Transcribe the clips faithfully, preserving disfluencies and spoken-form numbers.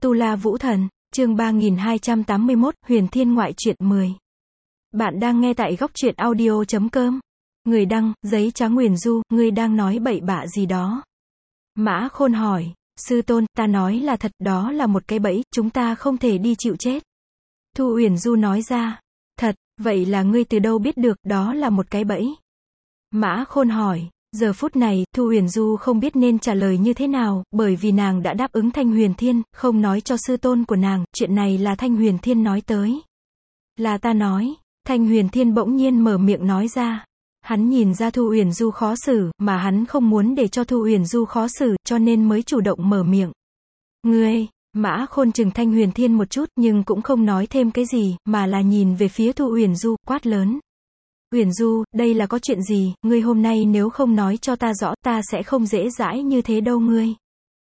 Tu La Vũ Thần, chương ba nghìn hai trăm tám mươi mốt, Huyền Thiên Ngoại truyện mười. Bạn đang nghe tại góc truyện audio chấm com. Người đăng, giấy trắng nguyền du, ngươi đang nói bậy bạ gì đó. Mã Khôn hỏi, sư tôn, ta nói là thật, đó là một cái bẫy, chúng ta không thể đi chịu chết. Thu Uyển Du nói ra, thật, vậy là ngươi từ đâu biết được, đó là một cái bẫy. Mã Khôn hỏi, giờ phút này, Thu Uyển Du không biết nên trả lời như thế nào, bởi vì nàng đã đáp ứng Thanh Huyền Thiên, không nói cho sư tôn của nàng, chuyện này là Thanh Huyền Thiên nói tới. Là ta nói, Thanh Huyền Thiên bỗng nhiên mở miệng nói ra. Hắn nhìn ra Thu Uyển Du khó xử, mà hắn không muốn để cho Thu Uyển Du khó xử, cho nên mới chủ động mở miệng. Ngươi, Mã Khôn chừng Thanh Huyền Thiên một chút, nhưng cũng không nói thêm cái gì, mà là nhìn về phía Thu Uyển Du, quát lớn. Uyển Du, đây là có chuyện gì, ngươi hôm nay nếu không nói cho ta rõ, ta sẽ không dễ dãi như thế đâu ngươi.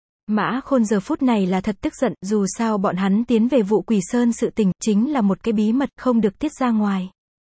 Mã Khôn giờ phút này là thật tức giận, dù sao bọn hắn tiến về vụ Quỷ Sơn sự tình, chính là một cái bí mật, không được tiết ra ngoài.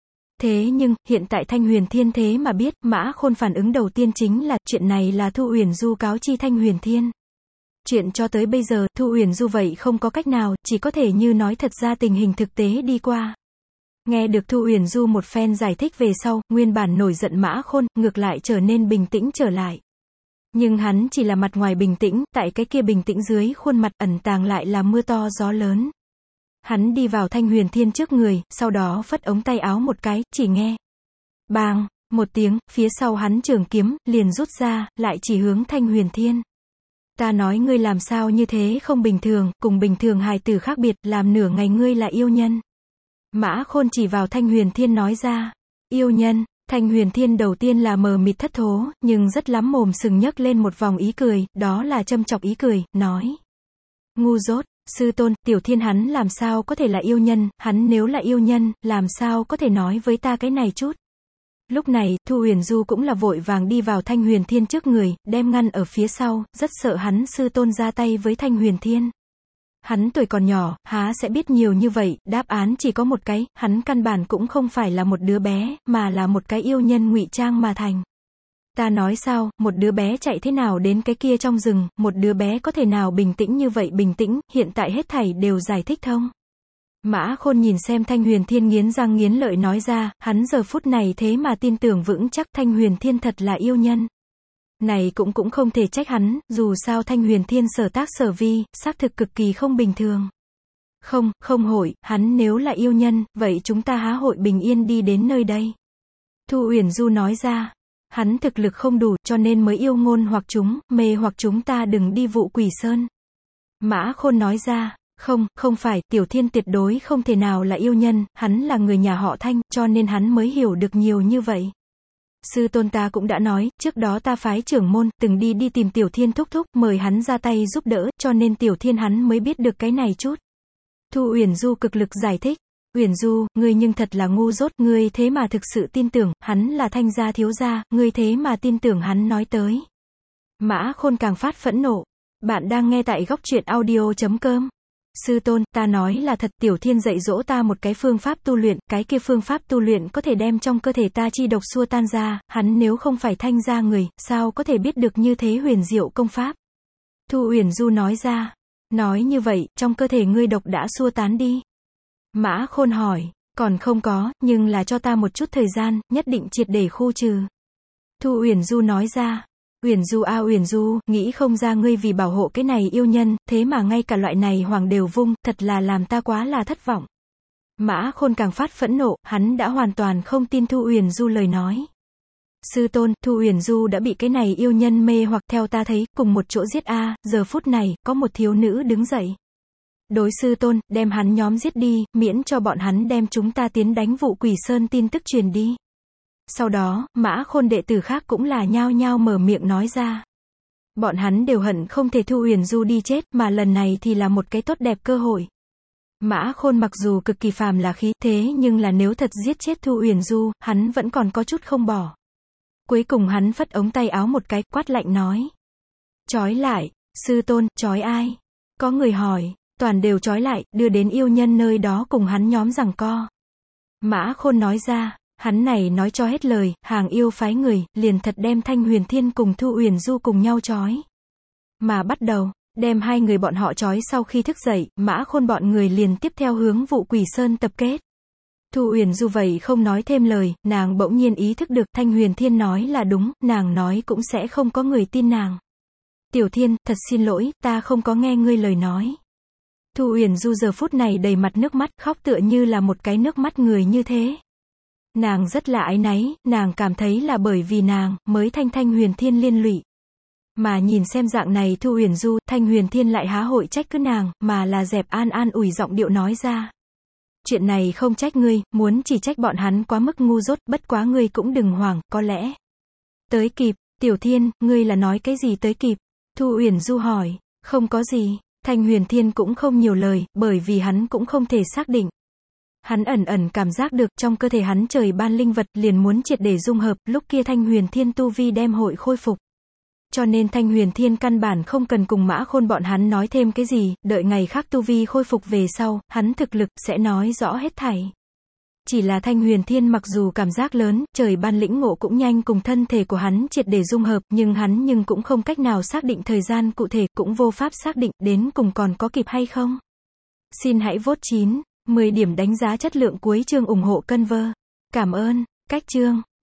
Thế nhưng, hiện tại Thanh Huyền Thiên thế mà biết, Mã Khôn phản ứng đầu tiên chính là, chuyện này là Thu Uyển Du cáo chi Thanh Huyền Thiên. Chuyện cho tới bây giờ, Thu Uyển Du vậy không có cách nào, chỉ có thể như nói thật ra tình hình thực tế đi qua. Nghe được Thu Uyển Du một phen giải thích về sau, nguyên bản nổi giận Mã Khôn, ngược lại trở nên bình tĩnh trở lại. Nhưng hắn chỉ là mặt ngoài bình tĩnh, tại cái kia bình tĩnh dưới khuôn mặt ẩn tàng lại là mưa to gió lớn. Hắn đi vào Thanh Huyền Thiên trước người, sau đó phất ống tay áo một cái, chỉ nghe. Bang, một tiếng, phía sau hắn trường kiếm, liền rút ra, lại chỉ hướng Thanh Huyền Thiên. Ta nói ngươi làm sao như thế không bình thường, cùng bình thường hài tử khác biệt, làm nửa ngày ngươi là yêu nhân. Mã Khôn chỉ vào Thanh Huyền Thiên nói ra. Yêu nhân, Thanh Huyền Thiên đầu tiên là mờ mịt thất thố, nhưng rất lắm mồm sừng nhấc lên một vòng ý cười, đó là châm chọc ý cười, nói. Ngu dốt, sư tôn, Tiểu Thiên hắn làm sao có thể là yêu nhân, hắn nếu là yêu nhân, làm sao có thể nói với ta cái này chút. Lúc này, Thu Uyển Du cũng là vội vàng đi vào Thanh Huyền Thiên trước người, đem ngăn ở phía sau, rất sợ hắn sư tôn ra tay với Thanh Huyền Thiên. Hắn tuổi còn nhỏ, há sẽ biết nhiều như vậy, đáp án chỉ có một cái, hắn căn bản cũng không phải là một đứa bé, mà là một cái yêu nhân ngụy trang mà thành. Ta nói sao, một đứa bé chạy thế nào đến cái kia trong rừng, một đứa bé có thể nào bình tĩnh như vậy bình tĩnh, hiện tại hết thảy đều giải thích thông. Mã Khôn nhìn xem Thanh Huyền Thiên nghiến răng nghiến lợi nói ra, hắn giờ phút này thế mà tin tưởng vững chắc Thanh Huyền Thiên thật là yêu nhân. Này cũng cũng không thể trách hắn, dù sao Thanh Huyền Thiên sở tác sở vi, xác thực cực kỳ không bình thường. Không, không hội, hắn nếu là yêu nhân, vậy chúng ta há hội bình yên đi đến nơi đây. Thu Uyển Du nói ra, hắn thực lực không đủ, cho nên mới yêu ngôn hoặc chúng, mê hoặc chúng ta đừng đi vụ Quỷ Sơn. Mã Khôn nói ra, không, không phải, Tiểu Thiên tuyệt đối không thể nào là yêu nhân, hắn là người nhà họ Thanh, cho nên hắn mới hiểu được nhiều như vậy. Sư tôn ta cũng đã nói, trước đó ta phái trưởng môn, từng đi đi tìm Tiểu Thiên thúc thúc, mời hắn ra tay giúp đỡ, cho nên Tiểu Thiên hắn mới biết được cái này chút. Thu Uyển Du cực lực giải thích, Uyển Du, ngươi nhưng thật là ngu dốt, ngươi thế mà thực sự tin tưởng, hắn là Thanh gia thiếu gia, ngươi thế mà tin tưởng hắn nói tới. Mã Khôn càng phát phẫn nộ, bạn đang nghe tại góc truyện audio chấm com. Sư tôn, ta nói là thật, Tiểu Thiên dạy dỗ ta một cái phương pháp tu luyện, cái kia phương pháp tu luyện có thể đem trong cơ thể ta chi độc xua tan ra, hắn nếu không phải Thanh gia người, sao có thể biết được như thế huyền diệu công pháp. Thu Uyển Du nói ra, nói như vậy, trong cơ thể ngươi độc đã xua tán đi. Mã Khôn hỏi, còn không có, nhưng là cho ta một chút thời gian, nhất định triệt để khu trừ. Thu Uyển Du nói ra. Uyển Du a Uyển Du, nghĩ không ra ngươi vì bảo hộ cái này yêu nhân, thế mà ngay cả loại này hoàng đều vung, thật là làm ta quá là thất vọng. Mã Khôn càng phát phẫn nộ, hắn đã hoàn toàn không tin Thu Uyển Du lời nói. Sư tôn, Thu Uyển Du đã bị cái này yêu nhân mê hoặc, theo ta thấy, cùng một chỗ giết a, giờ phút này, có một thiếu nữ đứng dậy. Đối sư tôn, đem hắn nhóm giết đi, miễn cho bọn hắn đem chúng ta tiến đánh vụ Quỷ Sơn tin tức truyền đi. Sau đó, Mã Khôn đệ tử khác cũng là nhao nhao mở miệng nói ra. Bọn hắn đều hận không thể Thu Uyển Du đi chết, mà lần này thì là một cái tốt đẹp cơ hội. Mã Khôn mặc dù cực kỳ phàm là khí, thế nhưng là nếu thật giết chết Thu Uyển Du, hắn vẫn còn có chút không bỏ. Cuối cùng hắn phất ống tay áo một cái, quát lạnh nói. Trói lại, sư tôn, trói ai? Có người hỏi, toàn đều trói lại, đưa đến yêu nhân nơi đó cùng hắn nhóm giằng co. Mã Khôn nói ra. Hắn này nói cho hết lời, hàng yêu phái người, liền thật đem Thanh Huyền Thiên cùng Thu Uyển Du cùng nhau trói. Mà bắt đầu, Đem hai người bọn họ trói sau khi thức dậy, Mã Khôn bọn người liền tiếp theo hướng Vụ Quỷ Sơn tập kết. Thu Uyển Du vậy không nói thêm lời, nàng bỗng nhiên ý thức được Thanh Huyền Thiên nói là đúng, nàng nói cũng sẽ không có người tin nàng. Tiểu Thiên, thật xin lỗi, ta không có nghe ngươi lời nói. Thu Uyển Du giờ phút này đầy mặt nước mắt, khóc tựa như là một cái nước mắt người như thế. Nàng rất là áy náy, nàng cảm thấy là bởi vì nàng, mới thanh Thanh Huyền Thiên liên lụy. Mà nhìn xem dạng này Thu Uyển Du, Thanh Huyền Thiên lại há hội trách cứ nàng, mà là dẹp an an ủi giọng điệu nói ra. Chuyện này không trách ngươi, muốn chỉ trách bọn hắn quá mức ngu dốt, bất quá ngươi cũng đừng hoảng, có lẽ. Tới kịp, Tiểu Thiên, ngươi là nói cái gì tới kịp? Thu Uyển Du hỏi, không có gì, Thanh Huyền Thiên cũng không nhiều lời, bởi vì hắn cũng không thể xác định. Hắn ẩn ẩn cảm giác được trong cơ thể hắn trời ban linh vật liền muốn triệt để dung hợp, lúc kia Thanh Huyền Thiên tu vi đem hội khôi phục. Cho nên Thanh Huyền Thiên căn bản không cần cùng Mã Khôn bọn hắn nói thêm cái gì, đợi ngày khác tu vi khôi phục về sau, hắn thực lực sẽ nói rõ hết thảy. Chỉ là Thanh Huyền Thiên mặc dù cảm giác lớn, trời ban lĩnh ngộ cũng nhanh cùng thân thể của hắn triệt để dung hợp, nhưng hắn nhưng cũng không cách nào xác định thời gian cụ thể, cũng vô pháp xác định đến cùng còn có kịp hay không. Xin hãy vote chín, mười điểm đánh giá chất lượng cuối chương ủng hộ Conver. Cảm ơn, cách chương.